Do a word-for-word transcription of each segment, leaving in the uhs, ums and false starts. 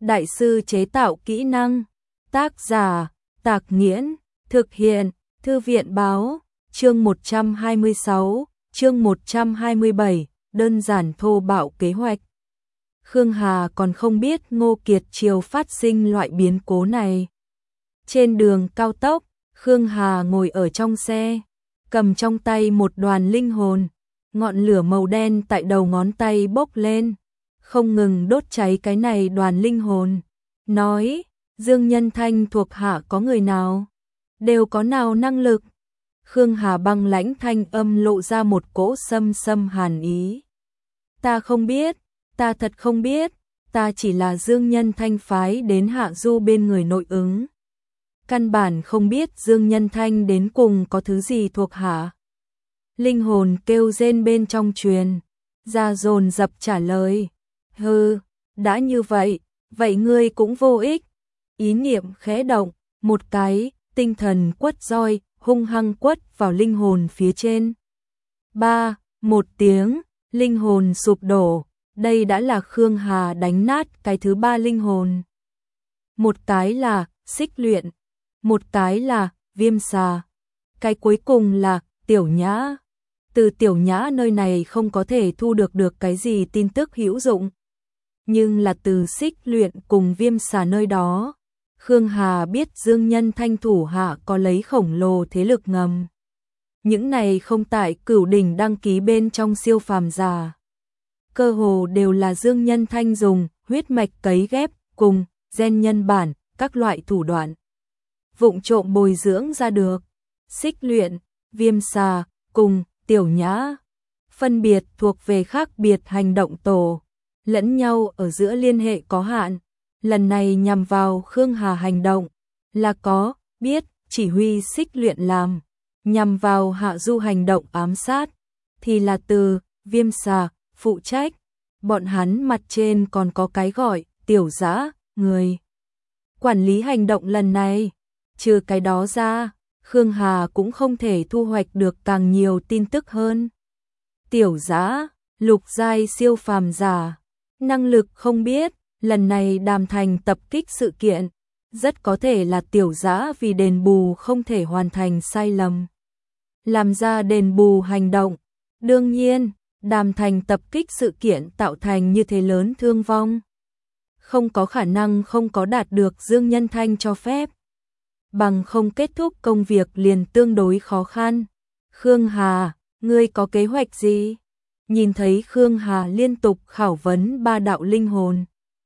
Đại sư chế tạo kỹ năng. Tác giả, Tạc Nghiễn. Thực hiện, Thư viện Báo. Chương một trăm hai mươi sáu, chương một trăm hai mươi bảy, đơn giản thô bạo kế hoạch. Khương Hà còn không biết Ngô Kiệt Triều phát sinh loại biến cố này. Trên đường cao tốc, Khương Hà ngồi ở trong xe, cầm trong tay một đoàn linh hồn, ngọn lửa màu đen tại đầu ngón tay bốc lên, không ngừng đốt cháy cái này đoàn linh hồn. Nói, Dương Nhân Thanh thuộc hạ có người nào? Đều có nào năng lực? Khương Hà băng lãnh thanh âm lộ ra một cỗ xâm xâm hàn ý. Ta không biết, ta thật không biết, ta chỉ là Dương Nhân Thanh phái đến Hạ Du bên người nội ứng. Căn bản không biết Dương Nhân Thanh đến cùng có thứ gì thuộc hạ. Linh hồn kêu rên bên trong truyền, ra dồn dập trả lời. Hừ, đã như vậy, vậy ngươi cũng vô ích. Ý niệm khẽ động, một cái, tinh thần quất roi, hung hăng quất vào linh hồn phía trên. Ba, một tiếng, linh hồn sụp đổ, đây đã là Khương Hà đánh nát cái thứ ba linh hồn. Một cái là xích luyện, một cái là viêm xà, cái cuối cùng là Tiểu Nhã. Từ Tiểu Nhã nơi này không có thể thu được được cái gì tin tức hữu dụng, nhưng là từ xích luyện cùng viêm xà nơi đó, Khương Hà biết Dương Nhân Thanh thủ hạ có lấy khổng lồ thế lực ngầm. Những này không tại Cửu Đỉnh đăng ký bên trong siêu phàm giả, cơ hồ đều là Dương Nhân Thanh dùng huyết mạch cấy ghép cùng gen nhân bản, các loại thủ đoạn vụng trộm bồi dưỡng ra được. Xích luyện, viêm xà cùng Tiểu Nhã phân biệt thuộc về khác biệt hành động tổ, lẫn nhau ở giữa liên hệ có hạn. Lần này nhằm vào Khương Hà hành động là có biết chỉ huy xích luyện làm, nhằm vào Hạ Du hành động ám sát thì là từ viêm xà phụ trách. Bọn hắn mặt trên còn có cái gọi Tiểu Dã người quản lý hành động lần này. Trừ cái đó ra, Khương Hà cũng không thể thu hoạch được càng nhiều tin tức hơn. Tiểu Dã, lục giai siêu phàm giả, năng lực không biết. Lần này Đàm Thành tập kích sự kiện, rất có thể là Tiểu Dã vì đền bù không thể hoàn thành sai lầm, làm ra đền bù hành động. Đương nhiên, Đàm Thành tập kích sự kiện tạo thành như thế lớn thương vong, không có khả năng không có đạt được Dương Nhân Thanh cho phép, bằng không kết thúc công việc liền tương đối khó khăn. Khương Hà, ngươi có kế hoạch gì? Nhìn thấy Khương Hà liên tục khảo vấn ba đạo linh hồn,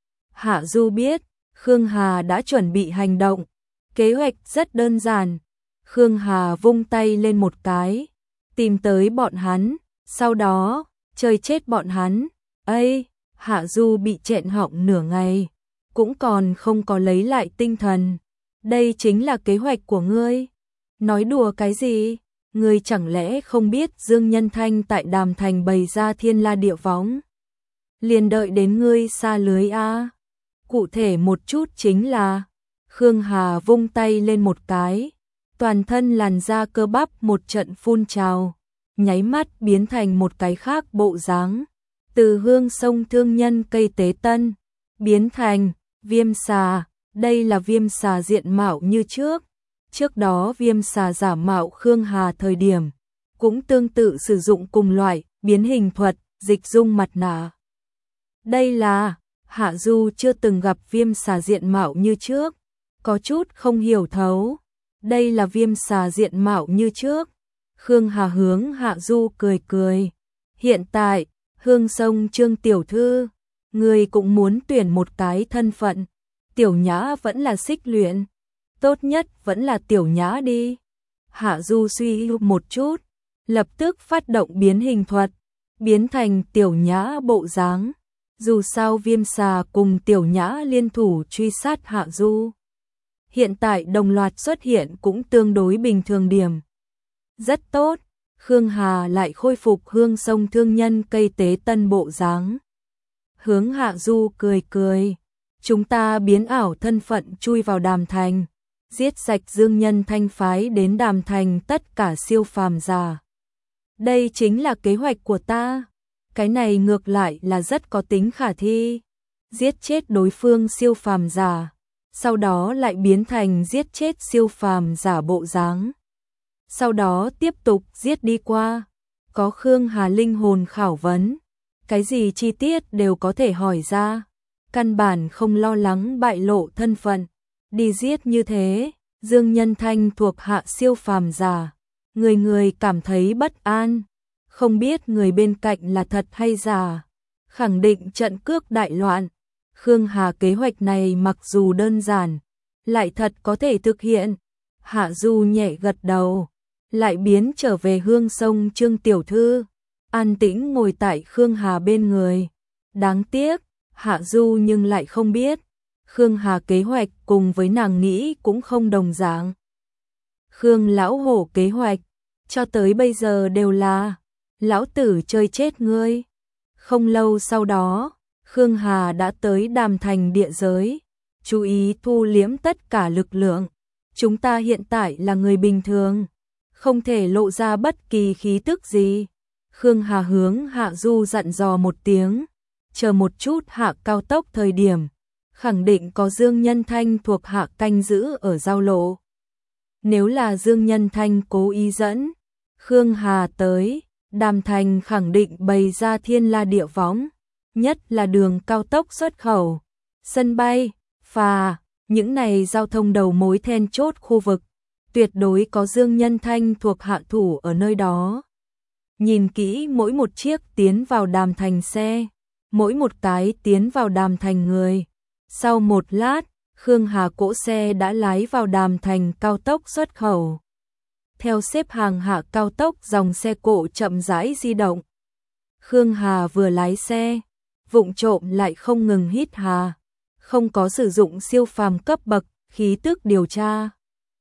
Hạ Du biết Khương Hà đã chuẩn bị hành động. Kế hoạch rất đơn giản. Khương Hà vung tay lên một cái, tìm tới bọn hắn, sau đó chơi chết bọn hắn. Ây, Hạ Du bị chẹn họng nửa ngày, cũng còn không có lấy lại tinh thần. Đây chính là kế hoạch của ngươi? Nói đùa cái gì? Ngươi chẳng lẽ không biết Dương Nhân Thanh tại Đàm Thành bày ra thiên la địa võng, liền đợi đến ngươi xa lưới a? Cụ thể một chút chính là, Khương Hà vung tay lên một cái, toàn thân làn da cơ bắp một trận phun trào, nháy mắt biến thành một cái khác bộ dáng. Từ Hương Sông Thương Nhân cây tế tân, biến thành viêm xà. Đây là viêm xà diện mạo như trước. Trước đó viêm xà giả mạo Khương Hà thời điểm, cũng tương tự sử dụng cùng loại biến hình thuật, dịch dung mặt nạ. Đây là Hạ Du chưa từng gặp viêm xà diện mạo như trước, có chút không hiểu thấu. Đây là viêm xà diện mạo như trước. Khương Hà hướng Hạ Du cười cười. Hiện tại, Hương Sông Trương tiểu thư, người cũng muốn tuyển một cái thân phận. Tiểu Nhã vẫn là xích luyện, tốt nhất vẫn là Tiểu Nhã đi. Hạ Du suy một chút, lập tức phát động biến hình thuật, biến thành Tiểu Nhã bộ dáng. Dù sao viêm xà cùng Tiểu Nhã liên thủ truy sát Hạ Du, hiện tại đồng loạt xuất hiện cũng tương đối bình thường điểm. Rất tốt, Khương Hà lại khôi phục Hương Sông Thương Nhân cây tế tân bộ dáng. Hướng Hạ Du cười cười, chúng ta biến ảo thân phận chui vào Đàm Thành, giết sạch Dương Nhân Thanh phái đến Đàm Thành tất cả siêu phàm giả. Đây chính là kế hoạch của ta. Cái này ngược lại là rất có tính khả thi. giết chết đối phương siêu phàm giả, sau đó lại biến thành giết chết siêu phàm giả bộ dáng. Sau đó tiếp tục giết đi qua, có Khương Hà linh hồn khảo vấn, cái gì chi tiết đều có thể hỏi ra, căn bản không lo lắng bại lộ thân phận, đi giết như thế, Dương Nhân Thanh thuộc hạ siêu phàm giả, người người cảm thấy bất an, không biết người bên cạnh là thật hay giả, khẳng định trận cước đại loạn. Khương Hà kế hoạch này mặc dù đơn giản, lại thật có thể thực hiện. Hạ Du nhẹ gật đầu, lại biến trở về hương sông Trương tiểu thư, an tĩnh ngồi tại Khương Hà bên người. Đáng tiếc, Hạ Du nhưng lại không biết, Khương Hà kế hoạch cùng với nàng nghĩ cũng không đồng dạng. Khương lão hổ kế hoạch, cho tới bây giờ đều là, lão tử chơi chết ngươi. Không lâu sau đó, Khương Hà đã tới Đàm Thành địa giới, chú ý thu liếm tất cả lực lượng. Chúng ta hiện tại là người bình thường, không thể lộ ra bất kỳ khí tức gì. Khương Hà hướng Hạ Du dặn dò một tiếng, chờ một chút hạ cao tốc thời điểm, khẳng định có Dương Nhân Thanh thuộc hạ canh giữ ở giao lộ. Nếu là Dương Nhân Thanh cố ý dẫn Khương Hà tới, Đàm Thành khẳng định bày ra thiên la địa võng, nhất là đường cao tốc xuất khẩu, sân bay, phà, những này giao thông đầu mối then chốt khu vực, tuyệt đối có Dương Nhân Thanh thuộc hạ thủ ở nơi đó. Nhìn kỹ mỗi một chiếc tiến vào Đàm Thành xe, mỗi một cái tiến vào Đàm Thành người. Sau một lát, Khương Hà cỗ xe đã lái vào Đàm Thành cao tốc xuất khẩu. Theo xếp hàng hạ cao tốc dòng xe cộ chậm rãi di động. Khương Hà vừa lái xe, vụng trộm lại không ngừng hít hà, không có sử dụng siêu phàm cấp bậc, khí tức điều tra.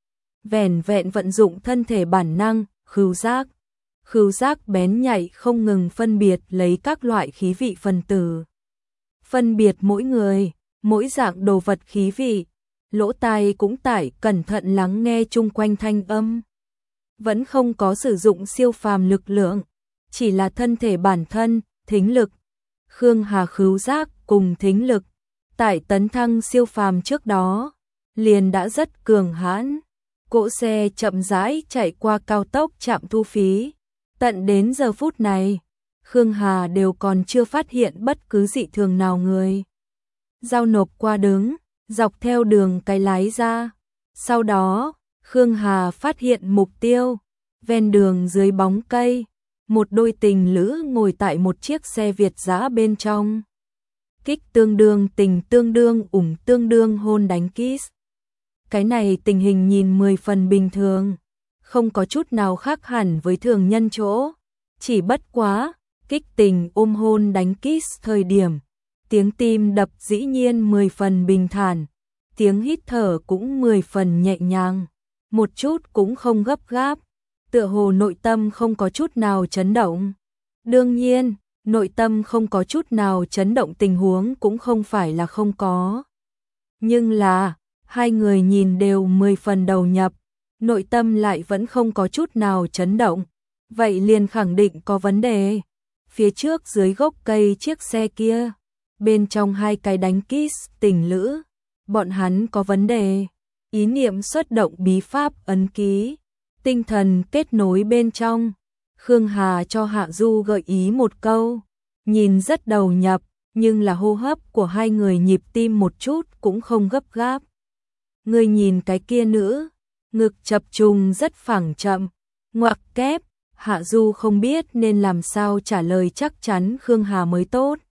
Vẻn vẹn vận dụng thân thể bản năng, khứu giác. Khứu giác bén nhạy không ngừng phân biệt lấy các loại khí vị phân tử. Phân biệt mỗi người, mỗi dạng đồ vật khí vị, lỗ tai cũng tải cẩn thận lắng nghe chung quanh thanh âm. Vẫn không có sử dụng siêu phàm lực lượng, chỉ là thân thể bản thân, thính lực. Khương Hà khứu giác cùng thính lực, tại tấn thăng siêu phàm trước đó, liền đã rất cường hãn. Cỗ xe chậm rãi chạy qua cao tốc trạm thu phí. Tận đến giờ phút này, Khương Hà đều còn chưa phát hiện bất cứ dị thường nào người. Giao nộp qua đứng, dọc theo đường cái lái ra. Sau đó, Khương Hà phát hiện mục tiêu, ven đường dưới bóng cây, một đôi tình lữ ngồi tại một chiếc xe Việt dã bên trong. Kích tương đương tình tương đương ủng tương đương hôn đánh kiss. Cái này tình hình nhìn mười phần bình thường, không có chút nào khác hẳn với thường nhân chỗ, chỉ bất quá, kích tình ôm hôn đánh kiss thời điểm, tiếng tim đập dĩ nhiên mười phần bình thản, tiếng hít thở cũng mười phần nhẹ nhàng, một chút cũng không gấp gáp, tựa hồ nội tâm không có chút nào chấn động. Đương nhiên, nội tâm không có chút nào chấn động tình huống cũng không phải là không có. Nhưng là, hai người nhìn đều mười phần đầu nhập, nội tâm lại vẫn không có chút nào chấn động, vậy liền khẳng định có vấn đề. Phía trước dưới gốc cây chiếc xe kia, bên trong hai cái đánh kiss tình lữ, bọn hắn có vấn đề. Ý niệm xuất động bí pháp ấn ký, tinh thần kết nối bên trong. Khương Hà cho Hạ Du gợi ý một câu, nhìn rất đầu nhập, nhưng là hô hấp của hai người nhịp tim một chút cũng không gấp gáp. Người nhìn cái kia nữ, ngực chập trùng rất phẳng chậm, ngoặc kép. Hạ Du không biết nên làm sao trả lời chắc chắn Khương Hà mới tốt.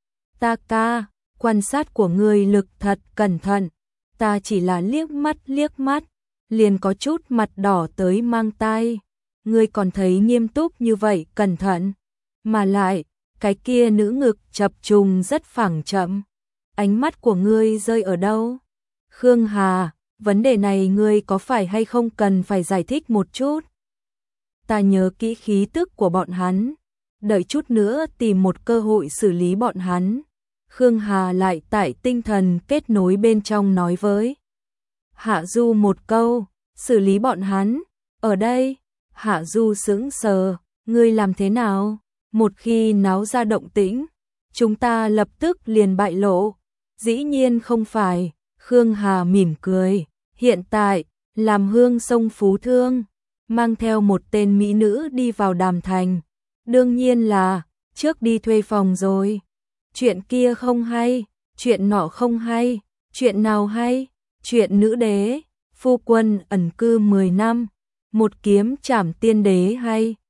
Ta ca, quan sát của ngươi lực thật cẩn thận, ta chỉ là liếc mắt liếc mắt, liền có chút mặt đỏ tới mang tai. Ngươi còn thấy nghiêm túc như vậy cẩn thận, mà lại, cái kia nữ ngực chập trùng rất phẳng chậm. Ánh mắt của ngươi rơi ở đâu? Khương Hà, vấn đề này ngươi có phải hay không cần phải giải thích một chút? Ta nhớ kỹ khí tức của bọn hắn, đợi chút nữa tìm một cơ hội xử lý bọn hắn. Khương Hà lại tại tinh thần kết nối bên trong nói với Hạ Du một câu, xử lý bọn hắn, ở đây. Hạ Du sững sờ, ngươi làm thế nào? Một khi náo ra động tĩnh, chúng ta lập tức liền bại lộ. Dĩ nhiên không phải, Khương Hà mỉm cười, hiện tại, làm hương sông Phú Thương, mang theo một tên mỹ nữ đi vào Đàm Thành. Đương nhiên là, trước đi thuê phòng rồi. Chuyện kia không hay, chuyện nọ không hay, chuyện nào hay, chuyện nữ đế, phu quân ẩn cư mười năm, một kiếm trảm tiên đế hay.